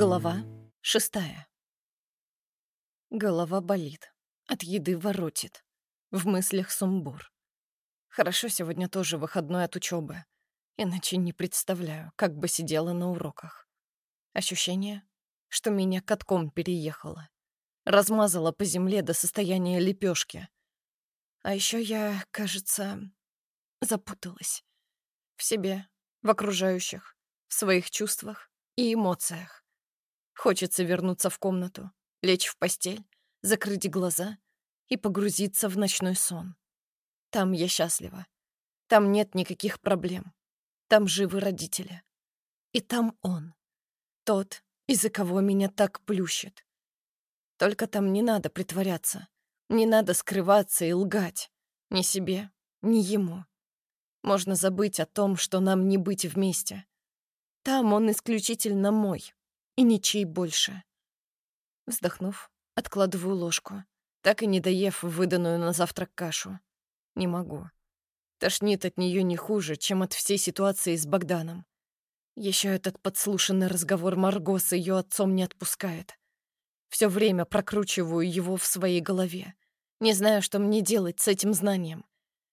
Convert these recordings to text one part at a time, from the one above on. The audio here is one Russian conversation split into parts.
Глава 6. Голова болит. От еды воротит. В мыслях сумбур. Хорошо сегодня тоже выходной от учебы. Иначе не представляю, как бы сидела на уроках. Ощущение, что меня катком переехало. Размазала по земле до состояния лепешки. А еще я, кажется, запуталась. В себе, в окружающих, в своих чувствах и эмоциях. Хочется вернуться в комнату, лечь в постель, закрыть глаза и погрузиться в ночной сон. Там я счастлива. Там нет никаких проблем. Там живы родители. И там он. Тот, из-за кого меня так плющит. Только там не надо притворяться. Не надо скрываться и лгать. Ни себе, ни ему. Можно забыть о том, что нам не быть вместе. Там он исключительно мой. И ничей больше. Вздохнув, откладываю ложку, так и не доев выданную на завтрак кашу. Не могу. Тошнит от нее не хуже, чем от всей ситуации с Богданом. Еще этот подслушанный разговор Марго с ее отцом не отпускает. Все время прокручиваю его в своей голове. Не знаю, что мне делать с этим знанием.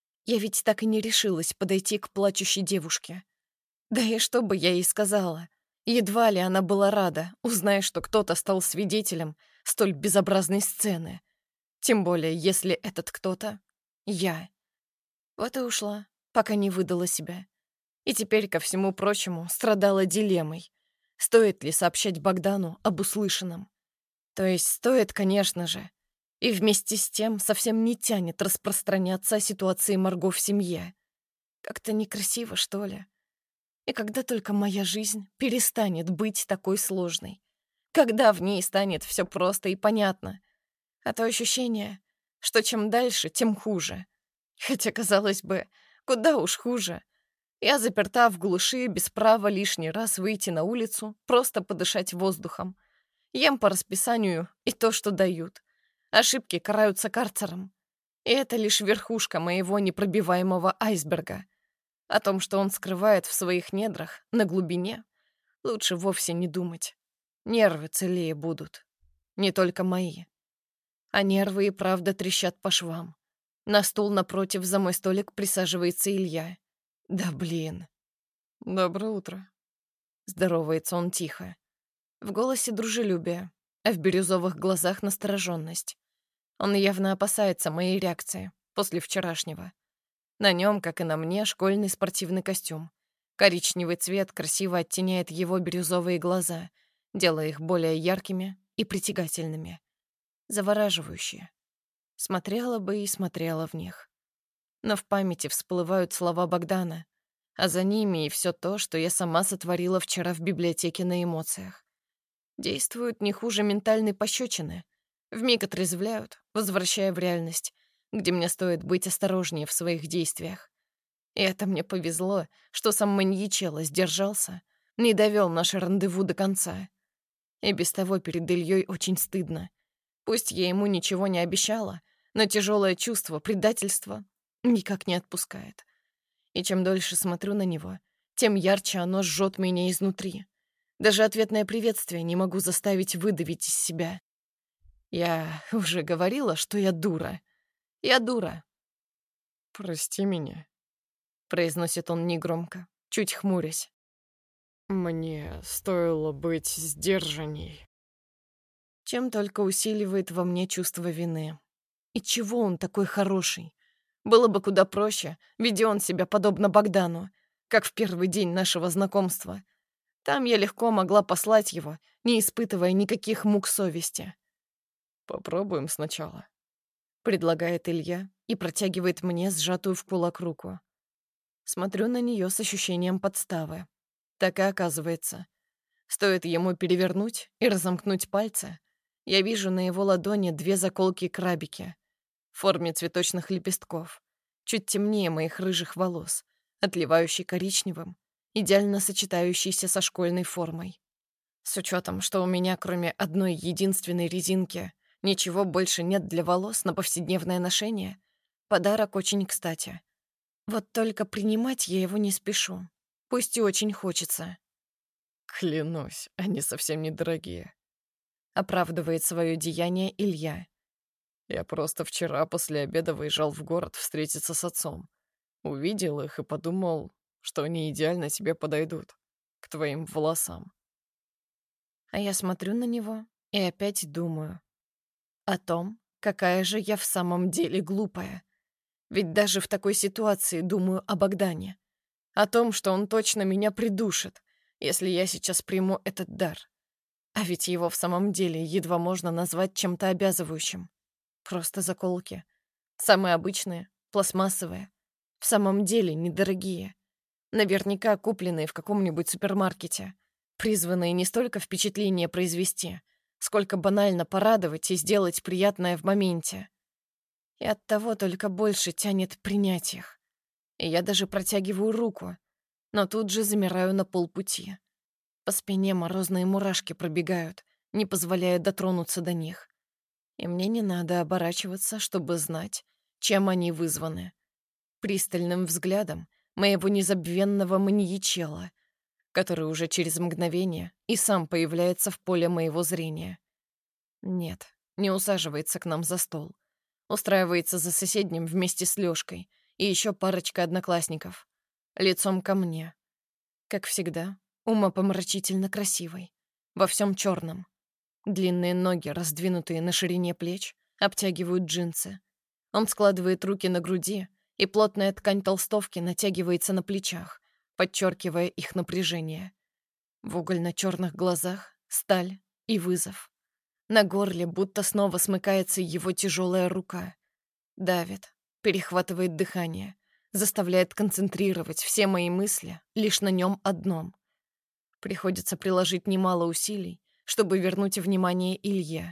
Я ведь так и не решилась подойти к плачущей девушке. Да и что бы я ей сказала? Едва ли она была рада, узная, что кто-то стал свидетелем столь безобразной сцены. Тем более, если этот кто-то — я. Вот и ушла, пока не выдала себя. И теперь, ко всему прочему, страдала дилеммой. Стоит ли сообщать Богдану об услышанном? То есть стоит, конечно же. И вместе с тем совсем не тянет распространяться о ситуации Марго в семье. Как-то некрасиво, что ли. И когда только моя жизнь перестанет быть такой сложной? Когда в ней станет все просто и понятно? А то ощущение, что чем дальше, тем хуже. Хотя, казалось бы, куда уж хуже. Я заперта в глуши, без права лишний раз выйти на улицу, просто подышать воздухом. Ем по расписанию и то, что дают. Ошибки караются карцером. И это лишь верхушка моего непробиваемого айсберга. О том, что он скрывает в своих недрах, на глубине, лучше вовсе не думать. Нервы целее будут. Не только мои. А нервы и правда трещат по швам. На стул напротив за мой столик присаживается Илья. Да блин. Доброе утро. Здоровается он тихо. В голосе дружелюбие, а в бирюзовых глазах настороженность. Он явно опасается моей реакции после вчерашнего. На нем, как и на мне, школьный спортивный костюм. Коричневый цвет красиво оттеняет его бирюзовые глаза, делая их более яркими и притягательными. Завораживающие. Смотрела бы и смотрела в них. Но в памяти всплывают слова Богдана, а за ними и все то, что я сама сотворила вчера в библиотеке на эмоциях. Действуют не хуже ментальной пощечины. Вмиг отрезвляют, возвращая в реальность, где мне стоит быть осторожнее в своих действиях. И это мне повезло, что сам маньячелло сдержался, не довел наше рандеву до конца. И без того перед Ильей очень стыдно. Пусть я ему ничего не обещала, но тяжелое чувство предательства никак не отпускает. И чем дольше смотрю на него, тем ярче оно жжет меня изнутри. Даже ответное приветствие не могу заставить выдавить из себя. Я уже говорила, что я дура. Я дура. «Прости меня», — произносит он негромко, чуть хмурясь. «Мне стоило быть сдержанней». Чем только усиливает во мне чувство вины. И чего он такой хороший? Было бы куда проще, ведь он себя подобно Богдану, как в первый день нашего знакомства. Там я легко могла послать его, не испытывая никаких мук совести. «Попробуем сначала», — предлагает Илья и протягивает мне сжатую в кулак руку. Смотрю на нее с ощущением подставы. Так и оказывается. Стоит ему перевернуть и разомкнуть пальцы, я вижу на его ладони две заколки-крабики в форме цветочных лепестков, чуть темнее моих рыжих волос, отливающий коричневым, идеально сочетающийся со школьной формой. С учетом, что у меня, кроме одной единственной резинки, ничего больше нет для волос на повседневное ношение, подарок очень кстати. Вот только принимать я его не спешу, пусть и очень хочется. Клянусь, они совсем недорогие. Оправдывает свое деяние Илья. Я просто вчера после обеда выезжал в город встретиться с отцом. Увидел их и подумал, что они идеально тебе подойдут. К твоим волосам. А я смотрю на него и опять думаю о том, какая же я в самом деле глупая. Ведь даже в такой ситуации думаю о Богдане. О том, что он точно меня придушит, если я сейчас приму этот дар. А ведь его в самом деле едва можно назвать чем-то обязывающим. Просто заколки. Самые обычные, пластмассовые. В самом деле недорогие. Наверняка купленные в каком-нибудь супермаркете. Призванные не столько впечатление произвести, сколько банально порадовать и сделать приятное в моменте. И оттого только больше тянет принять их. И я даже протягиваю руку, но тут же замираю на полпути. По спине морозные мурашки пробегают, не позволяя дотронуться до них. И мне не надо оборачиваться, чтобы знать, чем они вызваны. Пристальным взглядом моего незабвенного маньячела, который уже через мгновение и сам появляется в поле моего зрения. Нет, не усаживается к нам за стол. Устраивается за соседним вместе с Лёшкой и еще парочкой одноклассников. Лицом ко мне. Как всегда, умопомрачительно красивый. Во всем черном. Длинные ноги, раздвинутые на ширине плеч, обтягивают джинсы. Он складывает руки на груди, и плотная ткань толстовки натягивается на плечах, подчеркивая их напряжение. В угольно-черных глазах сталь и вызов. На горле будто снова смыкается его тяжелая рука. Давит, перехватывает дыхание, заставляет концентрировать все мои мысли лишь на нем одном. Приходится приложить немало усилий, чтобы вернуть внимание Илье.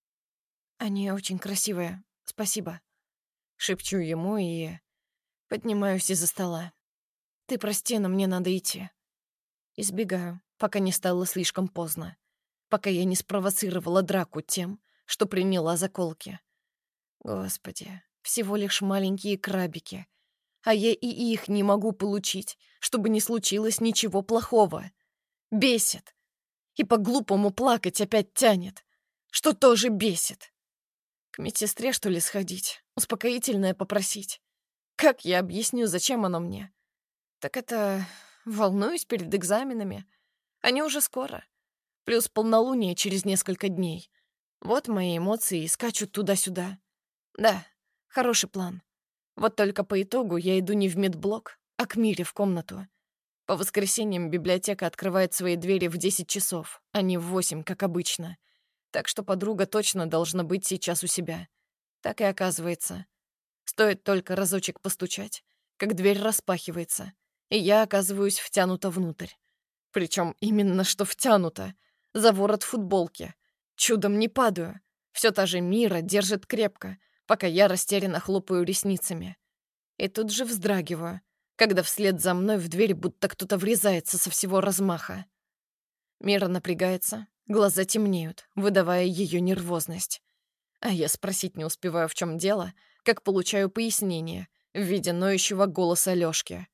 «Они очень красивые, спасибо», — шепчу ему и поднимаюсь из-за стола. «Ты прости, но мне надо идти». Избегаю, пока не стало слишком поздно, пока я не спровоцировала драку тем, что приняла заколки. Господи, всего лишь маленькие крабики, а я и их не могу получить, чтобы не случилось ничего плохого. Бесит. И по-глупому плакать опять тянет, что тоже бесит. К медсестре, что ли, сходить? Успокоительное попросить? Как я объясню, зачем оно мне? Так это... волнуюсь перед экзаменами. Они уже скоро. Плюс полнолуние через несколько дней. Вот мои эмоции и скачут туда-сюда. Да, хороший план. Вот только по итогу я иду не в медблок, а к Мире в комнату. По воскресеньям библиотека открывает свои двери в 10 часов, а не в 8, как обычно. Так что подруга точно должна быть сейчас у себя. Так и оказывается. Стоит только разочек постучать, как дверь распахивается, и я оказываюсь втянута внутрь. Причем именно что втянута, за ворот футболки. Чудом не падаю. Все та же Мира держит крепко, пока я растерянно хлопаю ресницами. И тут же вздрагиваю, когда вслед за мной в дверь будто кто-то врезается со всего размаха. Мира напрягается, глаза темнеют, выдавая ее нервозность. А я спросить не успеваю, в чем дело, как получаю пояснение в виде ноющего голоса Лёшки.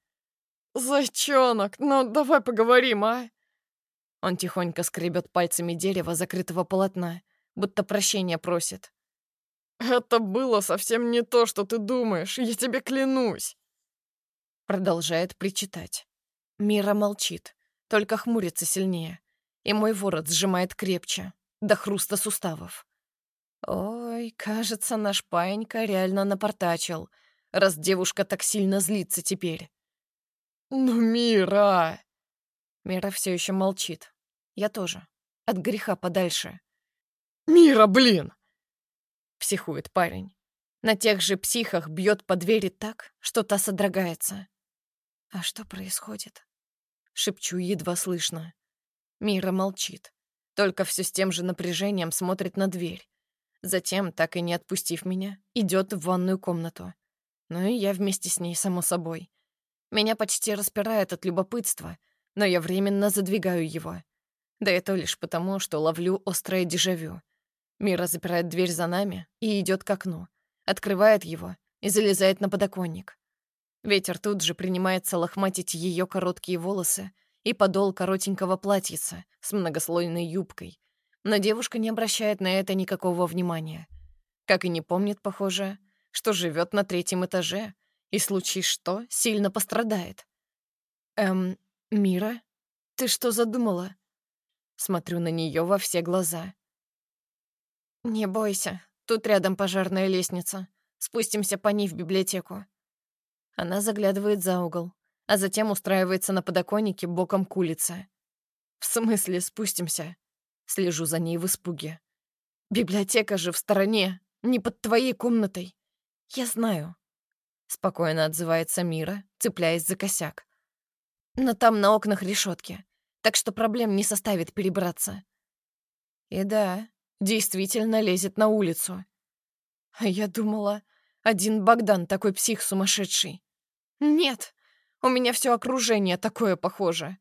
«Зайчонок, ну давай поговорим, а?» Он тихонько скребет пальцами дерево закрытого полотна, будто прощения просит. «Это было совсем не то, что ты думаешь, я тебе клянусь!» Продолжает причитать. Мира молчит, только хмурится сильнее, и мой ворот сжимает крепче, до хруста суставов. Ой, кажется, наш паинька реально напортачил, раз девушка так сильно злится теперь. «Ну, Мира!» Мира все еще молчит. Я тоже. От греха подальше. «Мира, блин!» Психует парень. На тех же психах бьет по двери так, что та содрогается. А что происходит? Шепчу едва слышно. Мира молчит. Только все с тем же напряжением смотрит на дверь. Затем, так и не отпустив меня, идет в ванную комнату. Ну и я вместе с ней, само собой. Меня почти распирает от любопытства, но я временно задвигаю его. Да и то лишь потому, что ловлю острое дежавю. Мира запирает дверь за нами и идет к окну, открывает его и залезает на подоконник. Ветер тут же принимается лохматить ее короткие волосы и подол коротенького платьица с многослойной юбкой. Но девушка не обращает на это никакого внимания. Как и не помнит, похоже, что живет на 3-м этаже и, случись что, сильно пострадает. Мира, ты что задумала?» Смотрю на нее во все глаза. «Не бойся, тут рядом пожарная лестница. Спустимся по ней в библиотеку». Она заглядывает за угол, а затем устраивается на подоконнике боком к улице. «В смысле спустимся?» Слежу за ней в испуге. «Библиотека же в стороне, не под твоей комнатой». «Я знаю», — спокойно отзывается Мира, цепляясь за косяк. «Но там на окнах решетки, так что проблем не составит перебраться». И да, действительно лезет на улицу. А я думала, один Богдан такой псих сумасшедший. Нет, у меня все окружение такое похоже.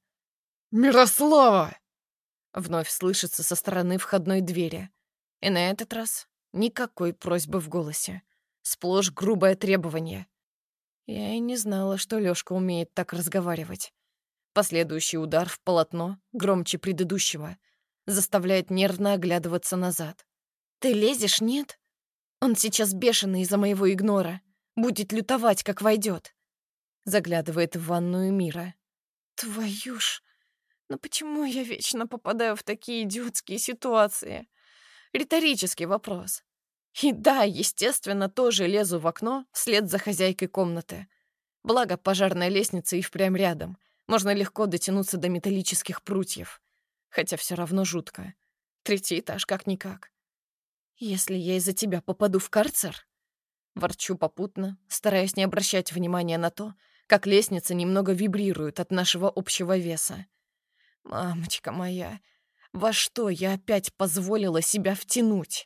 «Мирослава!» Вновь слышится со стороны входной двери. И на этот раз никакой просьбы в голосе. Сплошь грубое требование. Я и не знала, что Лёшка умеет так разговаривать. Последующий удар в полотно, громче предыдущего, заставляет нервно оглядываться назад. «Ты лезешь, нет? Он сейчас бешеный из-за моего игнора. Будет лютовать, как войдет. Заглядывает в ванную Мира. «Твою ж! Но почему я вечно попадаю в такие идиотские ситуации?» Риторический вопрос. И да, естественно, тоже лезу в окно вслед за хозяйкой комнаты. Благо, пожарная лестница и впрямь рядом. Можно легко дотянуться до металлических прутьев. Хотя все равно жутко. 3-й этаж как-никак. «Если я из-за тебя попаду в карцер?» Ворчу попутно, стараясь не обращать внимания на то, как лестница немного вибрирует от нашего общего веса. «Мамочка моя, во что я опять позволила себя втянуть?»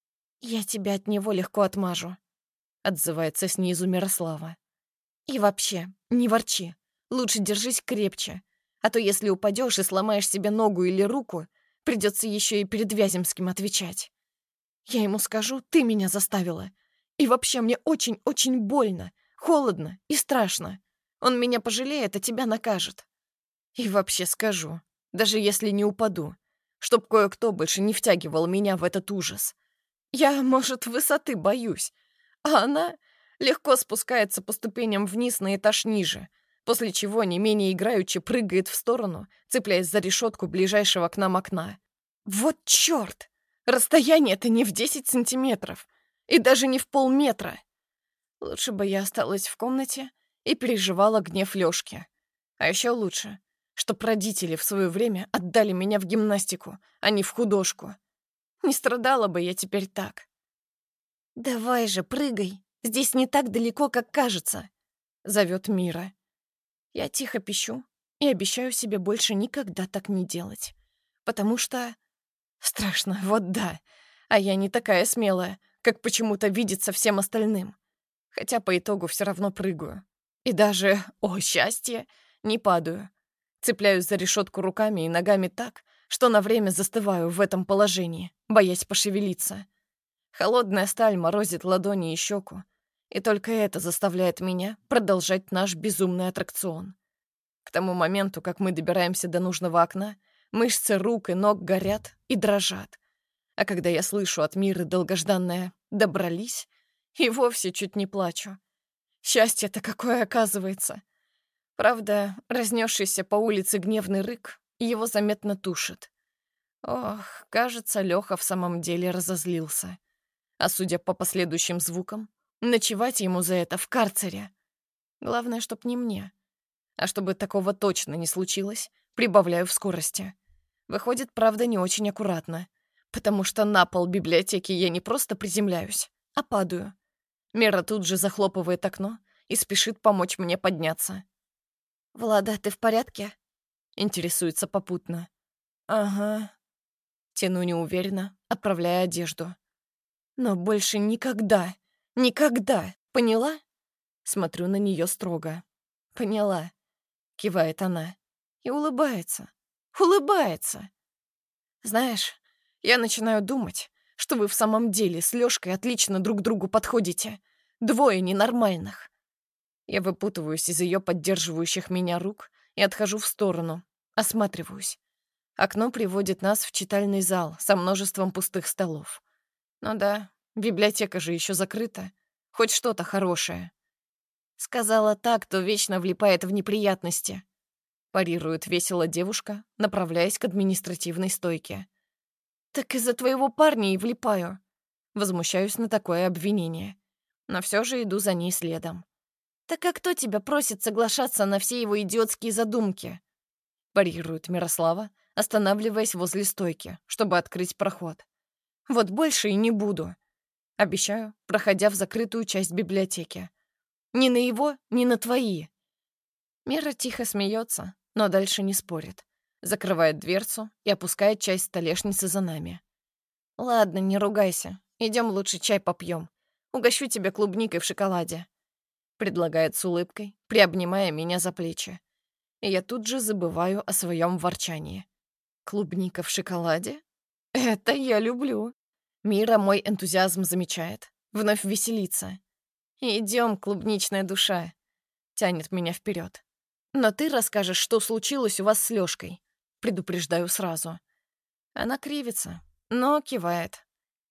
«Я тебя от него легко отмажу», — отзывается снизу Мирослава. «И вообще, не ворчи. Лучше держись крепче, а то если упадешь и сломаешь себе ногу или руку, придется еще и перед Вяземским отвечать. Я ему скажу, ты меня заставила. И вообще мне очень-очень больно, холодно и страшно. Он меня пожалеет, а тебя накажет. И вообще скажу, даже если не упаду, чтоб кое-кто больше не втягивал меня в этот ужас. Я, может, высоты боюсь, а она легко спускается по ступеням вниз на этаж ниже, после чего не менее играючи прыгает в сторону, цепляясь за решетку ближайшего к нам окна. Вот черт! Расстояние-то не в 10 сантиметров, и даже не в полметра. Лучше бы я осталась в комнате и переживала гнев Лёшки. А еще лучше, чтоб родители в свое время отдали меня в гимнастику, а не в художку. Не страдала бы я теперь так. «Давай же, прыгай, здесь не так далеко, как кажется», — зовет Мира. Я тихо пищу и обещаю себе больше никогда так не делать, потому что... Страшно, вот да. А я не такая смелая, как почему-то видится всем остальным. Хотя по итогу все равно прыгаю. И даже, о счастье, не падаю. Цепляюсь за решетку руками и ногами так, что на время застываю в этом положении, боясь пошевелиться. Холодная сталь морозит ладони и щеку, и только это заставляет меня продолжать наш безумный аттракцион. К тому моменту, как мы добираемся до нужного окна, мышцы рук и ног горят и дрожат. А когда я слышу от Миры долгожданное «добрались», и вовсе чуть не плачу. Счастье-то какое оказывается. Правда, разнесшийся по улице гневный рык его заметно тушит. Ох, кажется, Лёха в самом деле разозлился. А судя по последующим звукам, ночевать ему за это в карцере. Главное, чтоб не мне. А чтобы такого точно не случилось, прибавляю в скорости. Выходит, правда, не очень аккуратно, потому что на пол библиотеки я не просто приземляюсь, а падаю. Мира тут же захлопывает окно и спешит помочь мне подняться. «Влада, ты в порядке?» — интересуется попутно. «Ага». Тяну неуверенно, отправляя одежду. «Но больше никогда, никогда, поняла?» Смотрю на нее строго. «Поняла», — кивает она и улыбается. Улыбается. Знаешь, я начинаю думать, что вы в самом деле с Лёшкой отлично друг другу подходите. Двое ненормальных. Я выпутываюсь из ее поддерживающих меня рук и отхожу в сторону, Осматриваюсь. Окно приводит нас в читальный зал со множеством пустых столов. Ну да, библиотека же еще закрыта. Хоть что-то хорошее. Сказала так, кто вечно влипает в неприятности. Парирует весело девушка, направляясь к административной стойке. Так из-за твоего парня и влипаю. Возмущаюсь на такое обвинение. Но все же иду за ней следом. Так а кто тебя просит соглашаться на все его идиотские задумки? Парирует Мирослава, останавливаясь возле стойки, чтобы открыть проход. Вот больше и не буду. Обещаю, проходя в закрытую часть библиотеки. Ни на его, ни на твои. Мира тихо смеется, но дальше не спорит. Закрывает дверцу и опускает часть столешницы за нами. Ладно, не ругайся. Идем лучше чай попьем. Угощу тебя клубникой в шоколаде. Предлагает с улыбкой, приобнимая меня за плечи. И я тут же забываю о своем ворчании. Клубника в шоколаде? Это я люблю. Мира мой энтузиазм замечает. Вновь веселится. Идем, клубничная душа. Тянет меня вперед. Но ты расскажешь, что случилось у вас с Лёшкой. Предупреждаю сразу. Она кривится, но кивает.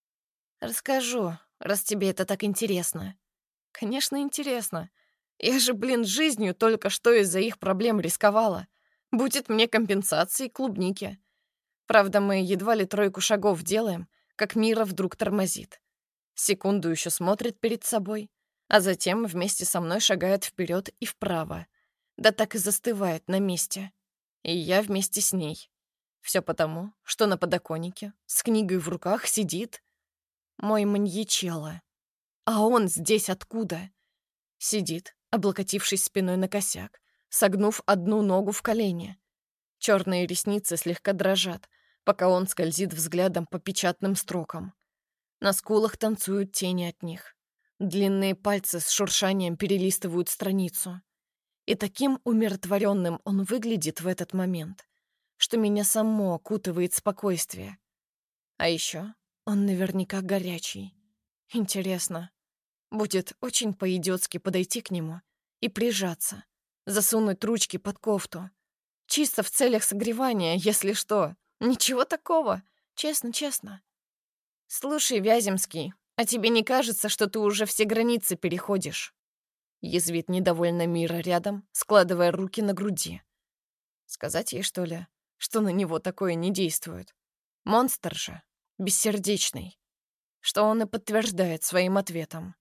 Расскажу, раз тебе это так интересно. Конечно, интересно. Я же, жизнью только что из-за их проблем рисковала. Будет мне компенсации клубники. Правда, мы едва ли 3 шагов делаем, как Мира вдруг тормозит. Секунду еще смотрит перед собой, а затем вместе со мной шагает вперед и вправо. Да так и застывает на месте. И я вместе с ней. Все потому, что на подоконнике с книгой в руках сидит мой маньячелло. А он здесь откуда? Сидит, облокотившись спиной на косяк, согнув одну ногу в колени. Черные ресницы слегка дрожат, пока он скользит взглядом по печатным строкам. На скулах танцуют тени от них. Длинные пальцы с шуршанием перелистывают страницу. И таким умиротворенным он выглядит в этот момент, что меня само окутывает спокойствие. А еще он наверняка горячий. Интересно, будет очень по-идиотски подойти к нему и прижаться, засунуть ручки под кофту. Чисто в целях согревания, если что. Ничего такого. Честно. Слушай, Вяземский, а тебе не кажется, что ты уже все границы переходишь? Язвит недовольно Мира рядом, складывая руки на груди. Сказать ей, что ли, что на него такое не действует? Монстр же, бессердечный. Что он и подтверждает своим ответом.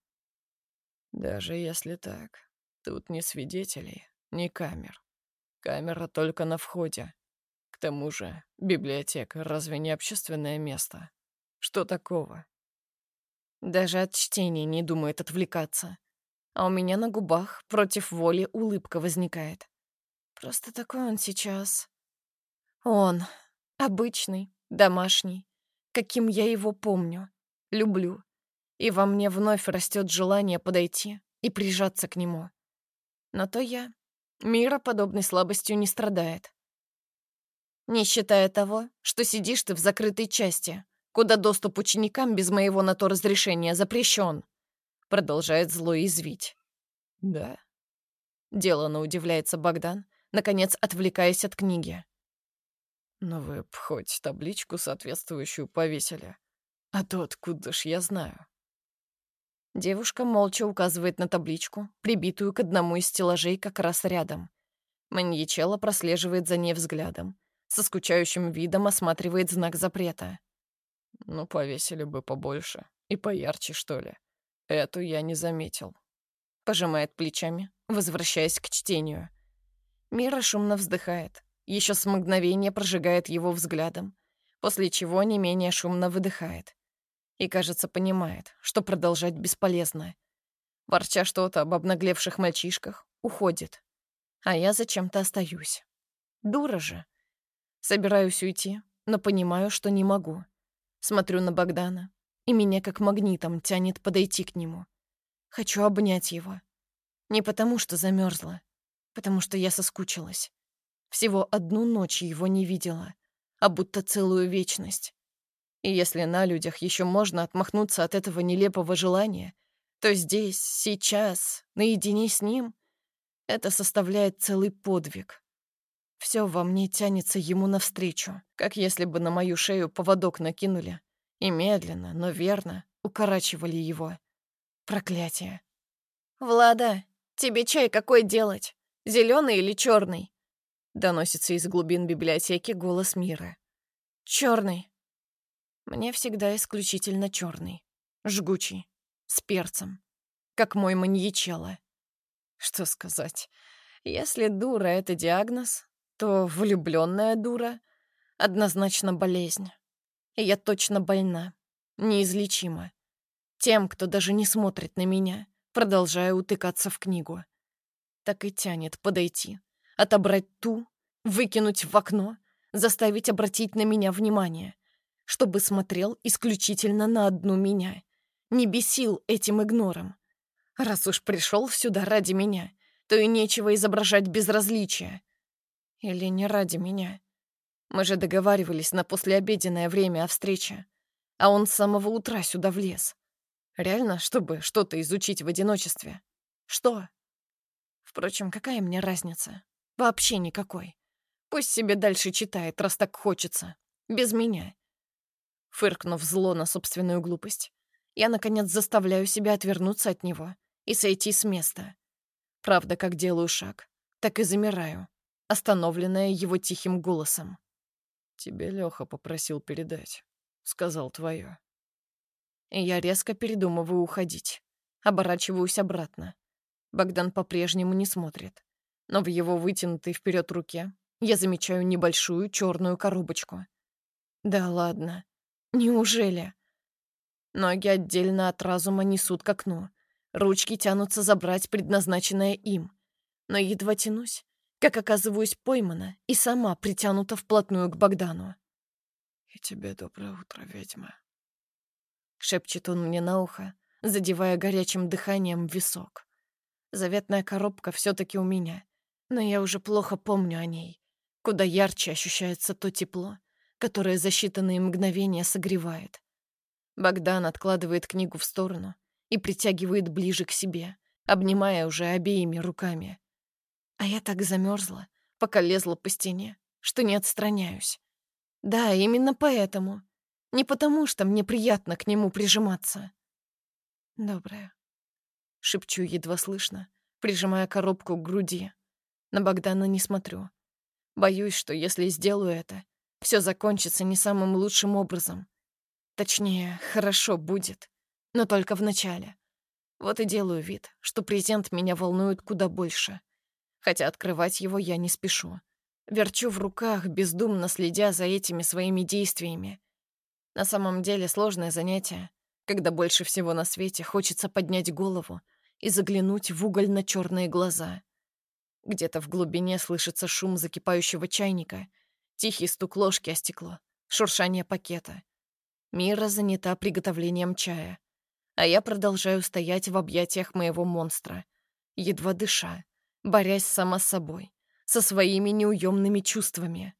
Даже если так, тут ни свидетелей, ни камер. Камера только на входе. К тому же, библиотека разве не общественное место? Что такого? Даже от чтения не думает отвлекаться. А у меня на губах против воли улыбка возникает. Просто такой он сейчас. Он. Обычный, домашний. Каким я его помню. Люблю. И во мне вновь растет желание подойти и прижаться к нему. Но то я. Мира подобной слабостью не страдает. Не считая того, что сидишь ты в закрытой части, куда доступ ученикам без моего на то разрешения запрещен. Продолжает зло извить. Да. Делано удивляется Богдан, наконец отвлекаясь от книги. Но вы б хоть табличку соответствующую повесили. А то откуда ж я знаю? Девушка молча указывает на табличку, прибитую к одному из стеллажей как раз рядом. Маньячелло прослеживает за ней взглядом. Со скучающим видом осматривает знак запрета. Ну, повесили бы побольше. И поярче, что ли. Эту я не заметил. Пожимает плечами, возвращаясь к чтению. Мира шумно вздыхает. Еще с мгновения прожигает его взглядом, после чего не менее шумно выдыхает. И, кажется, понимает, что продолжать бесполезно. Ворча что-то об обнаглевших мальчишках, уходит. А я зачем-то остаюсь. Дура же. Собираюсь уйти, но понимаю, что не могу. Смотрю на Богдана, и меня как магнитом тянет подойти к нему. Хочу обнять его. Не потому, что замерзла, потому что я соскучилась. Всего одну ночь его не видела, а будто целую вечность. И если на людях еще можно отмахнуться от этого нелепого желания, то здесь, сейчас, наедине с ним, это составляет целый подвиг. Все во мне тянется ему навстречу, как если бы на мою шею поводок накинули и медленно, но верно укорачивали его. Проклятие. «Влада, тебе чай какой делать? Зеленый или черный?» Доносится из глубин библиотеки голос Миры. Черный. Мне всегда исключительно черный. Жгучий. С перцем. Как мой маньячелло. Что сказать? Если дура — это диагноз, то влюбленная дура — однозначно болезнь. И я точно больна. Неизлечима. Тем, кто даже не смотрит на меня, продолжая утыкаться в книгу. Так и тянет подойти, отобрать ту, выкинуть в окно, заставить обратить на меня внимание, чтобы смотрел исключительно на одну меня, не бесил этим игнором. Раз уж пришел сюда ради меня, то и нечего изображать безразличие. Или не ради меня. Мы же договаривались на послеобеденное время о встрече, а он с самого утра сюда влез. Реально, чтобы что-то изучить в одиночестве? Что? Впрочем, какая мне разница? Вообще никакой. Пусть себе дальше читает, раз так хочется. Без меня. Фыркнув зло на собственную глупость, я, наконец, заставляю себя отвернуться от него и сойти с места. Правда, как делаю шаг, так и замираю, остановленная его тихим голосом. «Тебе Лёха попросил передать. Сказал твоё». И я резко передумываю уходить. Оборачиваюсь обратно. Богдан по-прежнему не смотрит. Но в его вытянутой вперед руке я замечаю небольшую черную коробочку. Да ладно. Неужели? Ноги отдельно от разума несут к окну. Ручки тянутся забрать предназначенное им. Но едва тянусь, как оказываюсь поймана и сама притянута вплотную к Богдану. «И тебе доброе утро, ведьма», — шепчет он мне на ухо, задевая горячим дыханием висок. Заветная коробка все-таки у меня, но я уже плохо помню о ней. Куда ярче ощущается то тепло, которое за считанные мгновения согревает. Богдан откладывает книгу в сторону и притягивает ближе к себе, обнимая уже обеими руками. А я так замерзла, пока лезла по стене, что не отстраняюсь. Да, именно поэтому. Не потому, что мне приятно к нему прижиматься. «Доброе», — шепчу едва слышно, прижимая коробку к груди. На Богдана не смотрю. Боюсь, что если сделаю это, все закончится не самым лучшим образом. Точнее, хорошо будет, но только в начале. Вот и делаю вид, что презент меня волнует куда больше. Хотя открывать его я не спешу. Верчу в руках, бездумно следя за этими своими действиями. На самом деле сложное занятие, когда больше всего на свете хочется поднять голову и заглянуть в угольно-черные глаза. Где-то в глубине слышится шум закипающего чайника, тихий стук ложки о стекло, шуршание пакета. Мира занята приготовлением чая, а я продолжаю стоять в объятиях моего монстра, едва дыша, борясь сама с собой, со своими неуемными чувствами.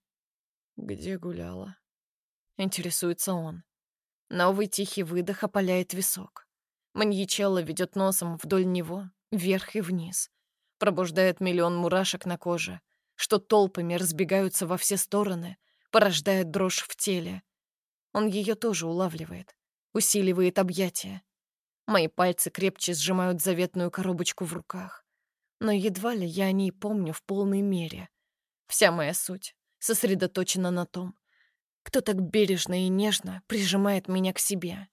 «Где гуляла?» — интересуется он. Новый тихий выдох опаляет висок. Маньячелло ведет носом вдоль него, вверх и вниз. Пробуждает миллион мурашек на коже, что толпами разбегаются во все стороны, порождает дрожь в теле. Он ее тоже улавливает, усиливает объятия. Мои пальцы крепче сжимают заветную коробочку в руках. Но едва ли я о ней помню в полной мере. Вся моя суть сосредоточена на том, кто так бережно и нежно прижимает меня к себе.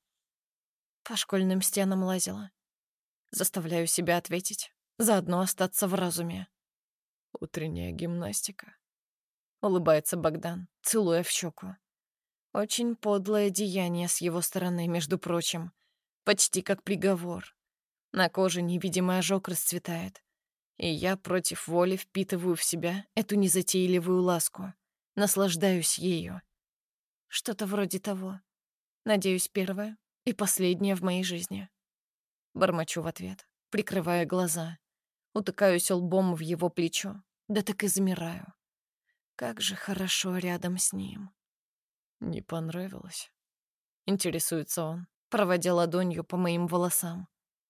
По школьным стенам лазила. Заставляю себя ответить, заодно остаться в разуме. «Утренняя гимнастика», — улыбается Богдан, целуя в щеку. Очень подлое деяние с его стороны, между прочим. Почти как приговор. На коже невидимый ожог расцветает. И я против воли впитываю в себя эту незатейливую ласку. Наслаждаюсь ею. Что-то вроде того. Надеюсь, первое и последнее в моей жизни. Бормочу в ответ, прикрывая глаза. Утыкаюсь лбом в его плечо, да так и замираю. Как же хорошо рядом с ним. «Не понравилось?» — интересуется он, проводя ладонью по моим волосам.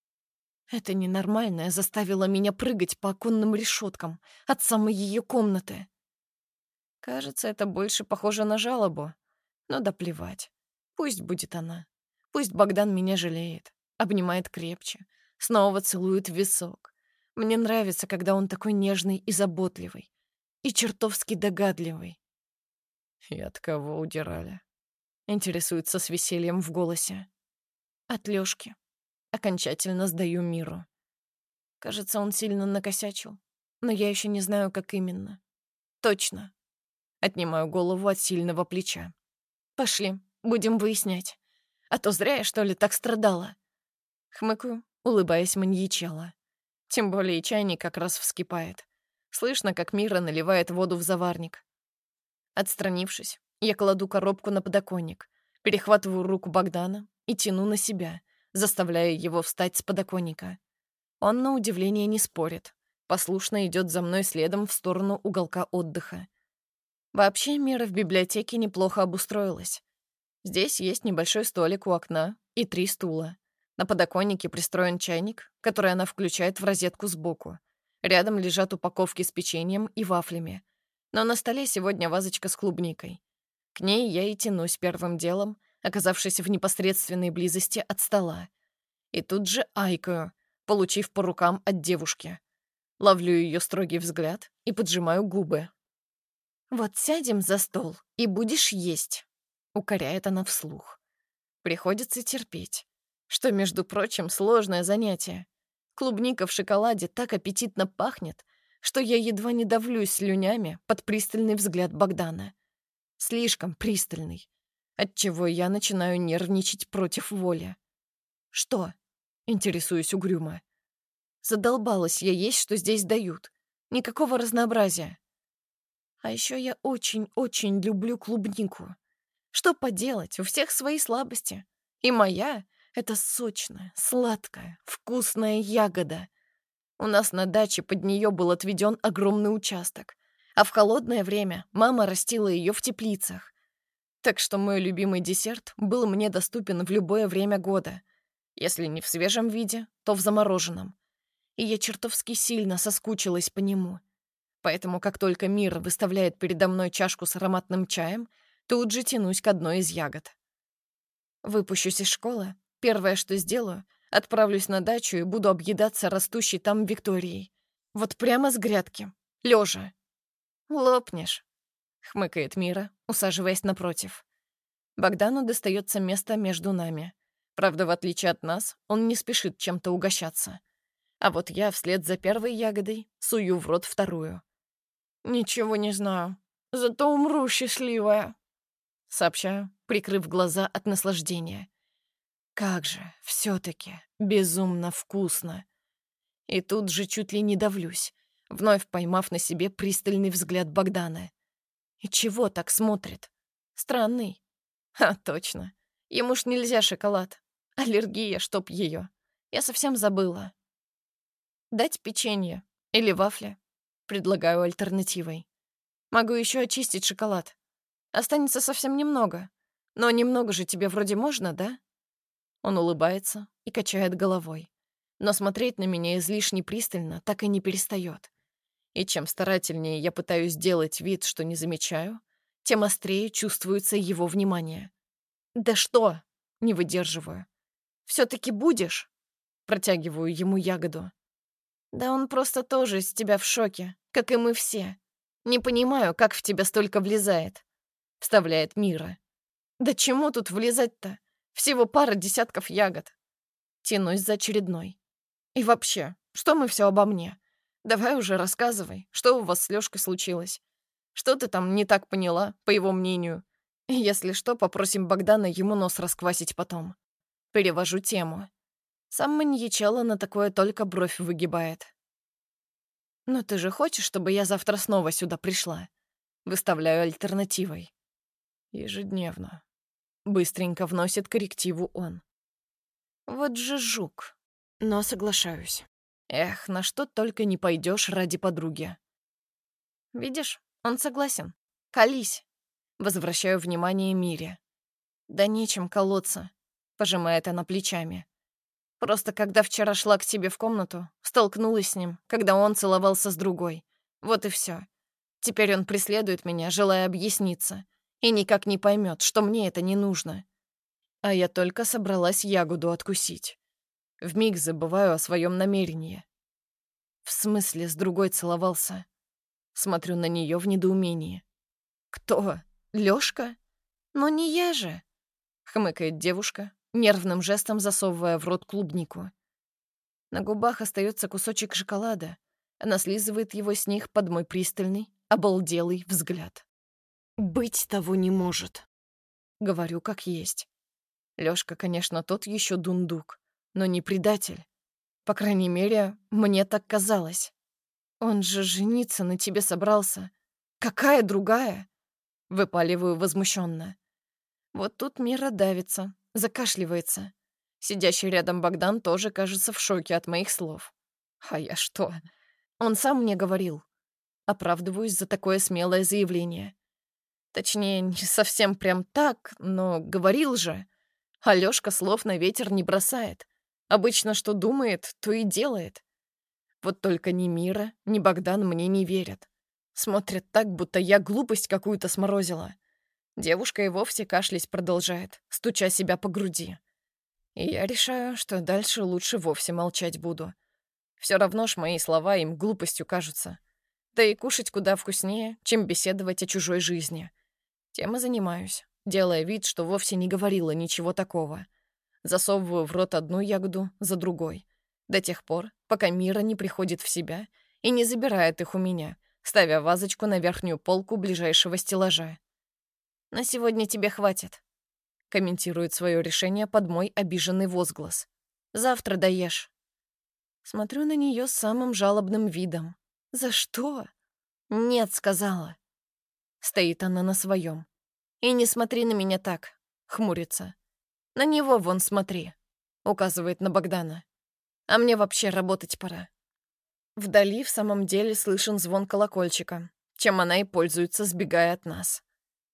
Это ненормальное заставило меня прыгать по оконным решеткам от самой ее комнаты. Кажется, это больше похоже на жалобу. Но да плевать. Пусть будет она. Пусть Богдан меня жалеет, обнимает крепче, снова целует в висок. Мне нравится, когда он такой нежный и заботливый, и чертовски догадливый. И от кого удирали? Интересуется с весельем в голосе. От Лёшки. Окончательно сдаю миру. Кажется, он сильно накосячил, но я еще не знаю, как именно. Точно. Отнимаю голову от сильного плеча. Пошли, будем выяснять. А то зря я, что ли, так страдала. Хмыкаю, улыбаясь маньячела. Тем более чайник как раз вскипает. Слышно, как Мира наливает воду в заварник. Отстранившись, я кладу коробку на подоконник, перехватываю руку Богдана и тяну на себя, заставляя его встать с подоконника. Он, на удивление, не спорит. Послушно идет за мной следом в сторону уголка отдыха. Вообще, Мира в библиотеке неплохо обустроилась. Здесь есть небольшой столик у окна и 3 стула. На подоконнике пристроен чайник, который она включает в розетку сбоку. Рядом лежат упаковки с печеньем и вафлями. Но на столе сегодня вазочка с клубникой. К ней я и тянусь первым делом, оказавшись в непосредственной близости от стола. И тут же айкаю, получив по рукам от девушки. Ловлю ее строгий взгляд и поджимаю губы. «Вот сядем за стол и будешь есть», — укоряет она вслух. Приходится терпеть, что, между прочим, сложное занятие. Клубника в шоколаде так аппетитно пахнет, что я едва не давлюсь слюнями под пристальный взгляд Богдана. Слишком пристальный, отчего я начинаю нервничать против воли. «Что?» — интересуюсь угрюмо. Задолбалась я есть, что здесь дают. Никакого разнообразия. А еще я очень-очень люблю клубнику. Что поделать, у всех свои слабости. И моя — это сочная, сладкая, вкусная ягода. У нас на даче под нее был отведен огромный участок, а в холодное время мама растила ее в теплицах. Так что мой любимый десерт был мне доступен в любое время года. Если не в свежем виде, то в замороженном. И я чертовски сильно соскучилась по нему. Поэтому, как только Мир выставляет передо мной чашку с ароматным чаем, тут же тянусь к одной из ягод. Выпущусь из школы, первое, что сделаю, отправлюсь на дачу и буду объедаться растущей там Викторией. Вот прямо с грядки, лежа. «Лопнешь», — хмыкает Мира, усаживаясь напротив. Богдану достается место между нами. Правда, в отличие от нас, он не спешит чем-то угощаться. А вот я вслед за первой ягодой сую в рот вторую. «Ничего не знаю, зато умру счастливая», — сообщаю, прикрыв глаза от наслаждения. Как же, все-таки безумно вкусно. И тут же чуть ли не давлюсь, вновь поймав на себе пристальный взгляд Богдана. И чего так смотрит? Странный. А, точно. Ему ж нельзя шоколад. Аллергия, чтоб ее. Я совсем забыла. Дать печенье или вафли? Предлагаю альтернативой. Могу еще очистить шоколад. Останется совсем немного. Но немного же тебе вроде можно, да? Он улыбается и качает головой. Но смотреть на меня излишне пристально так и не перестает. И чем старательнее я пытаюсь сделать вид, что не замечаю, тем острее чувствуется его внимание. «Да что?» — не выдерживаю. «Все-таки будешь?» — протягиваю ему ягоду. «Да он просто тоже из тебя в шоке, как и мы все. Не понимаю, как в тебя столько влезает», — вставляет Мира. «Да чему тут влезать-то? Всего пара десятков ягод». Тянусь за очередной. «И вообще, что мы все обо мне? Давай уже рассказывай, что у вас с Лёшкой случилось. Что ты там не так поняла, по его мнению? И если что, попросим Богдана ему нос расквасить потом». Перевожу тему. Сам маньячелло на такое только бровь выгибает. «Но ты же хочешь, чтобы я завтра снова сюда пришла?» Выставляю альтернативой. «Ежедневно». Быстренько вносит коррективу он. Вот же жук. Но соглашаюсь. Эх, на что только не пойдешь ради подруги. Видишь, он согласен. Колись. Возвращаю внимание Мире. Да нечем колоться. Пожимает она плечами. Просто когда вчера шла к тебе в комнату, столкнулась с ним, когда он целовался с другой. Вот и все. Теперь он преследует меня, желая объясниться, и никак не поймет, что мне это не нужно. А я только собралась ягоду откусить. Вмиг забываю о своем намерении. В смысле, с другой целовался? Смотрю на нее в недоумении. Кто? Лёшка? Но не я же. Хмыкает девушка, нервным жестом засовывая в рот клубнику. На губах остается кусочек шоколада. Она слизывает его с них под мой пристальный, обалделый взгляд. «Быть того не может», — говорю как есть. Лёшка, конечно, тот еще дундук, но не предатель. По крайней мере, мне так казалось. Он же жениться на тебе собрался. Какая другая? Выпаливаю возмущенно. Вот тут Мира давится, закашливается. Сидящий рядом Богдан тоже кажется в шоке от моих слов. А я что? Он сам мне говорил. Оправдываюсь за такое смелое заявление. Точнее, не совсем прям так, но говорил же. Алёшка слов на ветер не бросает. Обычно что думает, то и делает. Вот только ни Мира, ни Богдан мне не верят. Смотрят так, будто я глупость какую-то сморозила. Девушка и вовсе кашлять продолжает, стуча себя по груди. И я решаю, что дальше лучше вовсе молчать буду. Все равно ж мои слова им глупостью кажутся. Да и кушать куда вкуснее, чем беседовать о чужой жизни. Тем и занимаюсь, делая вид, что вовсе не говорила ничего такого. Засовываю в рот одну ягоду за другой. До тех пор, пока Мира не приходит в себя и не забирает их у меня, ставя вазочку на верхнюю полку ближайшего стеллажа. «На сегодня тебе хватит», — комментирует свое решение под мой обиженный возглас. «Завтра доешь». Смотрю на нее с самым жалобным видом. «За что?» «Нет», — сказала. Стоит она на своем. «И не смотри на меня так», — хмурится. «На него вон смотри», — указывает на Богдана. «А мне вообще работать пора». Вдали в самом деле слышен звон колокольчика, чем она и пользуется, сбегая от нас.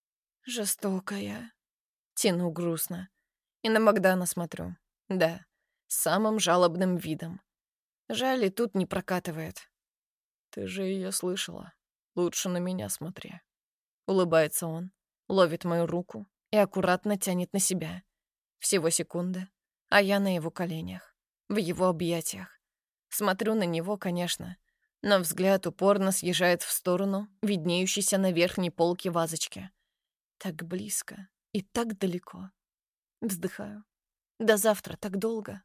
«Жестокая», — тяну грустно. И на Богдана смотрю. Да, с самым жалобным видом. Жаль, и тут не прокатывает. «Ты же ее слышала. Лучше на меня смотри». Улыбается он, ловит мою руку и аккуратно тянет на себя. Всего секунда, а я на его коленях, в его объятиях. Смотрю на него, конечно, но взгляд упорно съезжает в сторону, виднеющейся на верхней полке вазочки. Так близко и так далеко. Вздыхаю. До завтра так долго.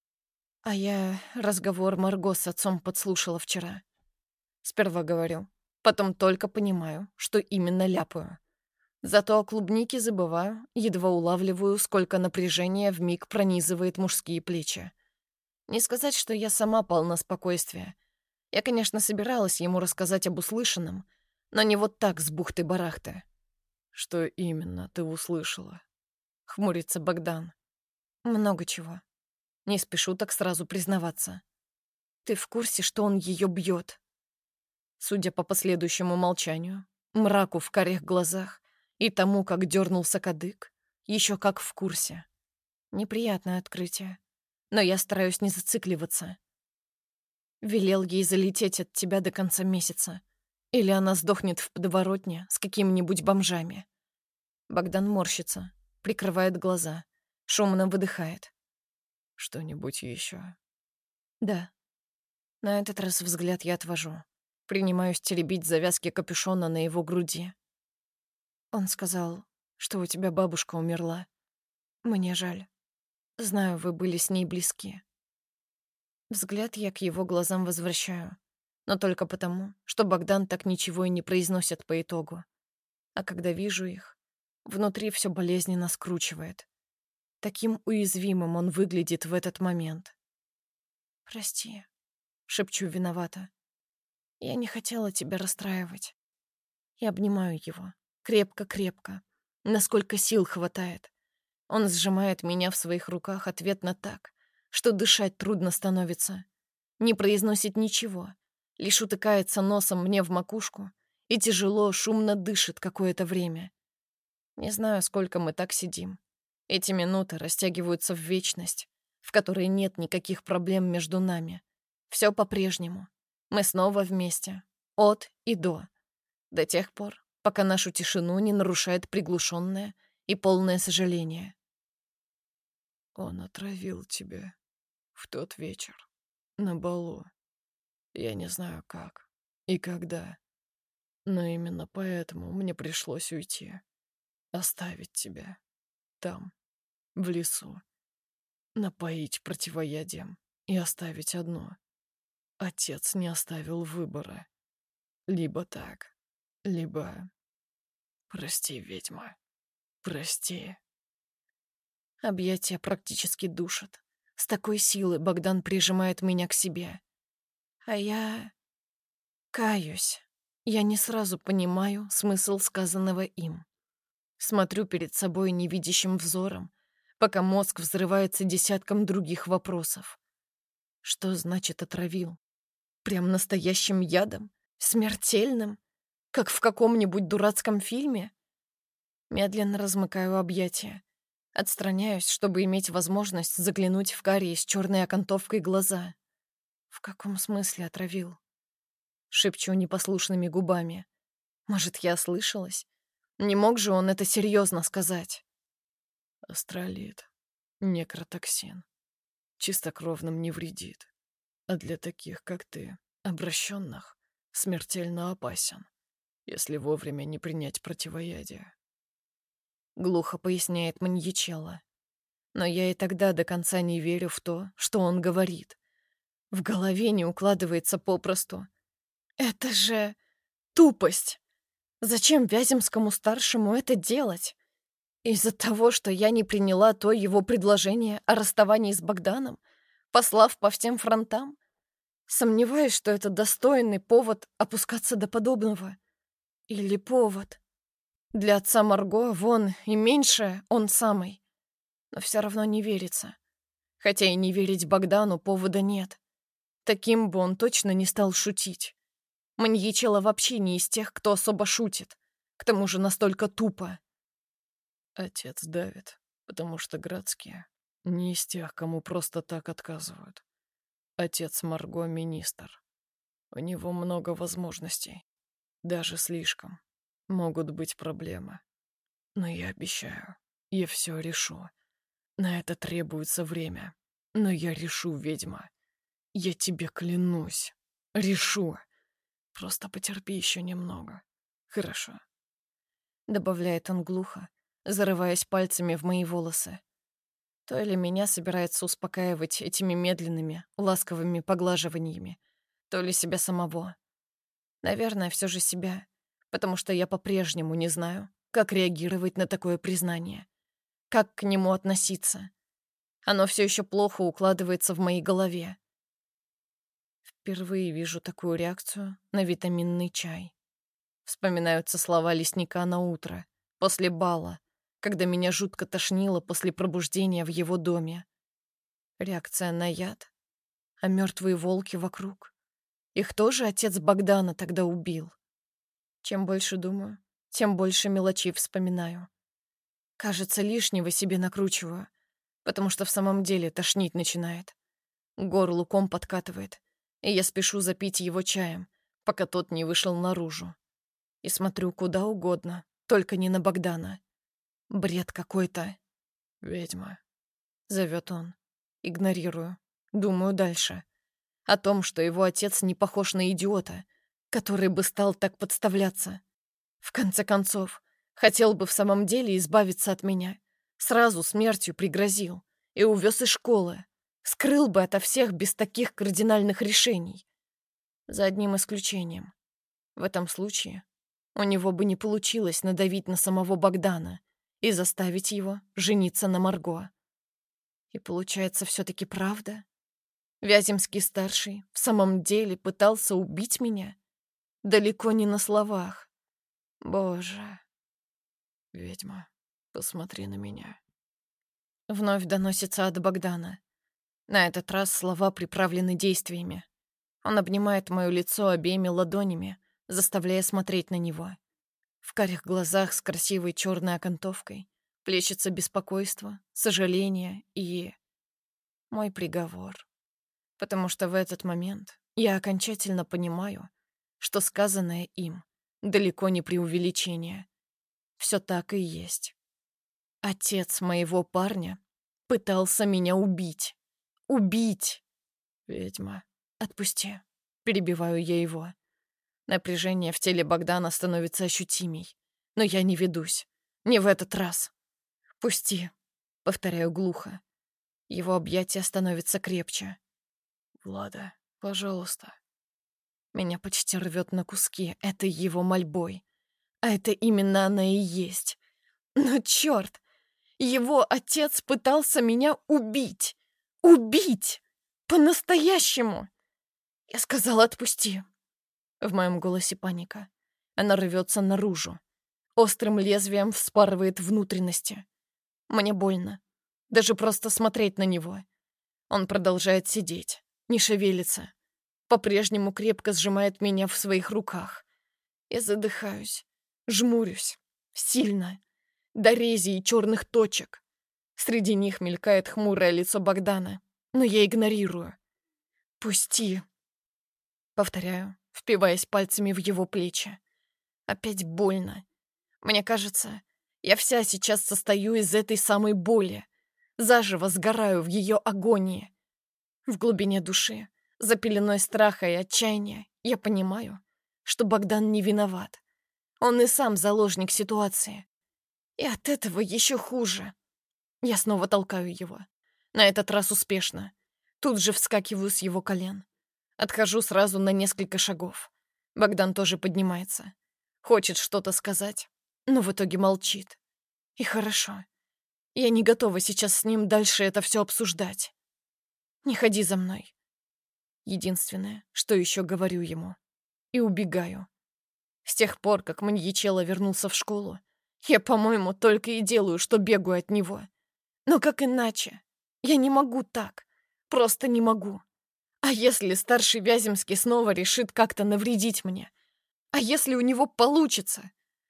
А я разговор Марго с отцом подслушала вчера. Сперва говорю, потом только понимаю, что именно ляпаю. Зато о клубнике забываю, едва улавливаю, сколько напряжения вмиг пронизывает мужские плечи. Не сказать, что я сама полна спокойствия. Я, конечно, собиралась ему рассказать об услышанном, но не вот так с бухты-барахты. «Что именно ты услышала?» — хмурится Богдан. «Много чего. Не спешу так сразу признаваться. Ты в курсе, что он ее бьет?» Судя по последующему молчанию, мраку в карих глазах и тому, как дернулся кадык, еще как в курсе. Неприятное открытие, но я стараюсь не зацикливаться. Велел ей залететь от тебя до конца месяца, или она сдохнет в подворотне с какими-нибудь бомжами. Богдан морщится, прикрывает глаза, шумно выдыхает. «Что-нибудь еще?» Да. На этот раз взгляд я отвожу. Принимаюсь теребить завязки капюшона на его груди. Он сказал, что у тебя бабушка умерла. Мне жаль. Знаю, вы были с ней близки. Взгляд я к его глазам возвращаю, но только потому, что Богдан так ничего и не произносит по итогу. А когда вижу их, внутри все болезненно скручивает. Таким уязвимым он выглядит в этот момент. «Прости», — шепчу виновата. «Я не хотела тебя расстраивать». И обнимаю его. Крепко-крепко. Насколько сил хватает. Он сжимает меня в своих руках ответно так, что дышать трудно становится. Не произносит ничего. Лишь утыкается носом мне в макушку и тяжело, шумно дышит какое-то время. Не знаю, сколько мы так сидим. Эти минуты растягиваются в вечность, в которой нет никаких проблем между нами. Все по-прежнему. Мы снова вместе. От и до. До тех пор, пока нашу тишину не нарушает приглушенное и полное сожаление. Он отравил тебя в тот вечер на балу. Я не знаю как и когда, но именно поэтому мне пришлось уйти. Оставить тебя там, в лесу, напоить противоядием и оставить одно. Отец не оставил выбора. Либо так, либо... Прости, ведьма, прости. Объятия практически душат. С такой силой Богдан прижимает меня к себе. А я... каюсь. Я не сразу понимаю смысл сказанного им. Смотрю перед собой невидящим взором, пока мозг взрывается десятком других вопросов. Что значит отравил? Прям настоящим ядом? Смертельным? Как в каком-нибудь дурацком фильме? Медленно размыкаю объятия. Отстраняюсь, чтобы иметь возможность заглянуть в карие с черной окантовкой глаза. В каком смысле отравил? Шепчу непослушными губами. Может, я ослышалась? Не мог же он это серьезно сказать? Астролит, некротоксин. Чистокровным не вредит. А для таких, как ты, обращенных, смертельно опасен, если вовремя не принять противоядие. Глухо поясняет маньячелло. Но я и тогда до конца не верю в то, что он говорит. В голове не укладывается попросту. Это же тупость. Зачем Вяземскому-старшему это делать? Из-за того, что я не приняла то его предложение о расставании с Богданом, послав по всем фронтам? Сомневаюсь, что это достойный повод опускаться до подобного. Или повод. Для отца Марго вон и меньше он самый. Но все равно не верится. Хотя и не верить Богдану повода нет. Таким бы он точно не стал шутить. Маньячелло вообще не из тех, кто особо шутит. К тому же настолько тупо. Отец давит, потому что Градские не из тех, кому просто так отказывают. Отец Марго — министр. У него много возможностей. Даже слишком. Могут быть проблемы. Но я обещаю, я все решу. На это требуется время. Но я решу, ведьма. Я тебе клянусь. Решу. Просто потерпи еще немного. Хорошо. Добавляет он глухо, зарываясь пальцами в мои волосы. То ли меня собирается успокаивать этими медленными, ласковыми поглаживаниями, то ли себя самого. Наверное, все же себя, потому что я по-прежнему не знаю, как реагировать на такое признание, как к нему относиться. Оно все еще плохо укладывается в моей голове. Впервые вижу такую реакцию на витаминный чай. Вспоминаются слова лесника на утро, после бала, когда меня жутко тошнило после пробуждения в его доме. Реакция на яд, а мертвые волки вокруг. Их тоже отец Богдана тогда убил. Чем больше думаю, тем больше мелочей вспоминаю. Кажется, лишнего себе накручиваю, потому что в самом деле тошнить начинает. К горлу ком подкатывает, и я спешу запить его чаем, пока тот не вышел наружу. И смотрю куда угодно, только не на Богдана. Бред какой-то. Ведьма. Зовет он. Игнорирую. Думаю дальше. О том, что его отец не похож на идиота, который бы стал так подставляться. В конце концов, хотел бы в самом деле избавиться от меня. Сразу смертью пригрозил и увез из школы. Скрыл бы ото всех без таких кардинальных решений. За одним исключением. В этом случае у него бы не получилось надавить на самого Богдана и заставить его жениться на Марго. И получается, все-таки правда? Вяземский-старший в самом деле пытался убить меня? Далеко не на словах. Боже. Ведьма, посмотри на меня. Вновь доносится от Богдана. На этот раз слова приправлены действиями. Он обнимает мое лицо обеими ладонями, заставляя смотреть на него. В карих глазах с красивой черной окантовкой плещется беспокойство, сожаление и... мой приговор. Потому что в этот момент я окончательно понимаю, что сказанное им далеко не преувеличение. Все так и есть. Отец моего парня пытался меня убить. Убить! Ведьма. Отпусти. Перебиваю я его. Напряжение в теле Богдана становится ощутимей. Но я не ведусь. Не в этот раз. Пусти. Повторяю глухо. Его объятия становятся крепче. Влада, пожалуйста. Меня почти рвет на куски этой его мольбой. А это именно она и есть. Но черт! Его отец пытался меня убить. Убить! По-настоящему! Я сказала, отпусти. В моем голосе паника. Она рвется наружу. Острым лезвием вспарывает внутренности. Мне больно. Даже просто смотреть на него. Он продолжает сидеть, не шевелится. По-прежнему крепко сжимает меня в своих руках. Я задыхаюсь, жмурюсь. Сильно. До рези и черных точек. Среди них мелькает хмурое лицо Богдана, но я игнорирую. «Пусти!» Повторяю, впиваясь пальцами в его плечи. Опять больно. Мне кажется, я вся сейчас состою из этой самой боли. Заживо сгораю в ее агонии. В глубине души, за пеленой страха и отчаяния, я понимаю, что Богдан не виноват. Он и сам заложник ситуации. И от этого еще хуже. Я снова толкаю его. На этот раз успешно. Тут же вскакиваю с его колен. Отхожу сразу на несколько шагов. Богдан тоже поднимается. Хочет что-то сказать, но в итоге молчит. И хорошо. Я не готова сейчас с ним дальше это все обсуждать. Не ходи за мной. Единственное, что еще говорю ему. И убегаю. С тех пор, как маньячелло вернулся в школу, я, по-моему, только и делаю, что бегаю от него. Но как иначе? Я не могу так. Просто не могу. А если старший Вяземский снова решит как-то навредить мне? А если у него получится?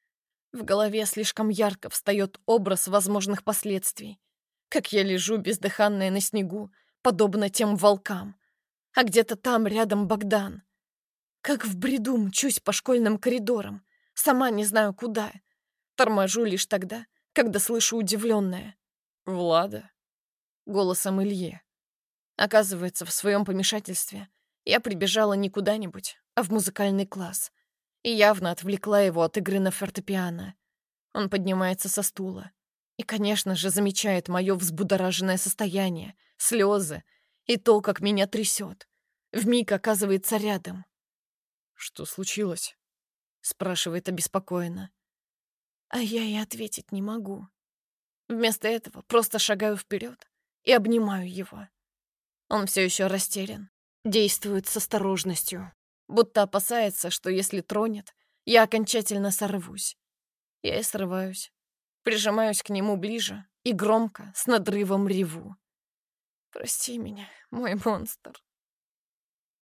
В голове слишком ярко встает образ возможных последствий. Как я лежу бездыханная на снегу, подобно тем волкам. А где-то там рядом Богдан. Как в бреду мчусь по школьным коридорам, сама не знаю куда. Торможу лишь тогда, когда слышу удивленное: Влада? голосом Ильи. Оказывается, в своем помешательстве я прибежала не куда-нибудь, а в музыкальный класс. И явно отвлекла его от игры на фортепиано. Он поднимается со стула. И, конечно же, замечает мое взбудораженное состояние, слезы и то, как меня трясет. Вмиг оказывается рядом. Что случилось? Спрашивает обеспокоенно. А я и ответить не могу. Вместо этого просто шагаю вперед и обнимаю его. Он все еще растерян, действует с осторожностью, будто опасается, что если тронет, я окончательно сорвусь. Я и срываюсь, прижимаюсь к нему ближе и громко, с надрывом реву. «Прости меня, мой монстр.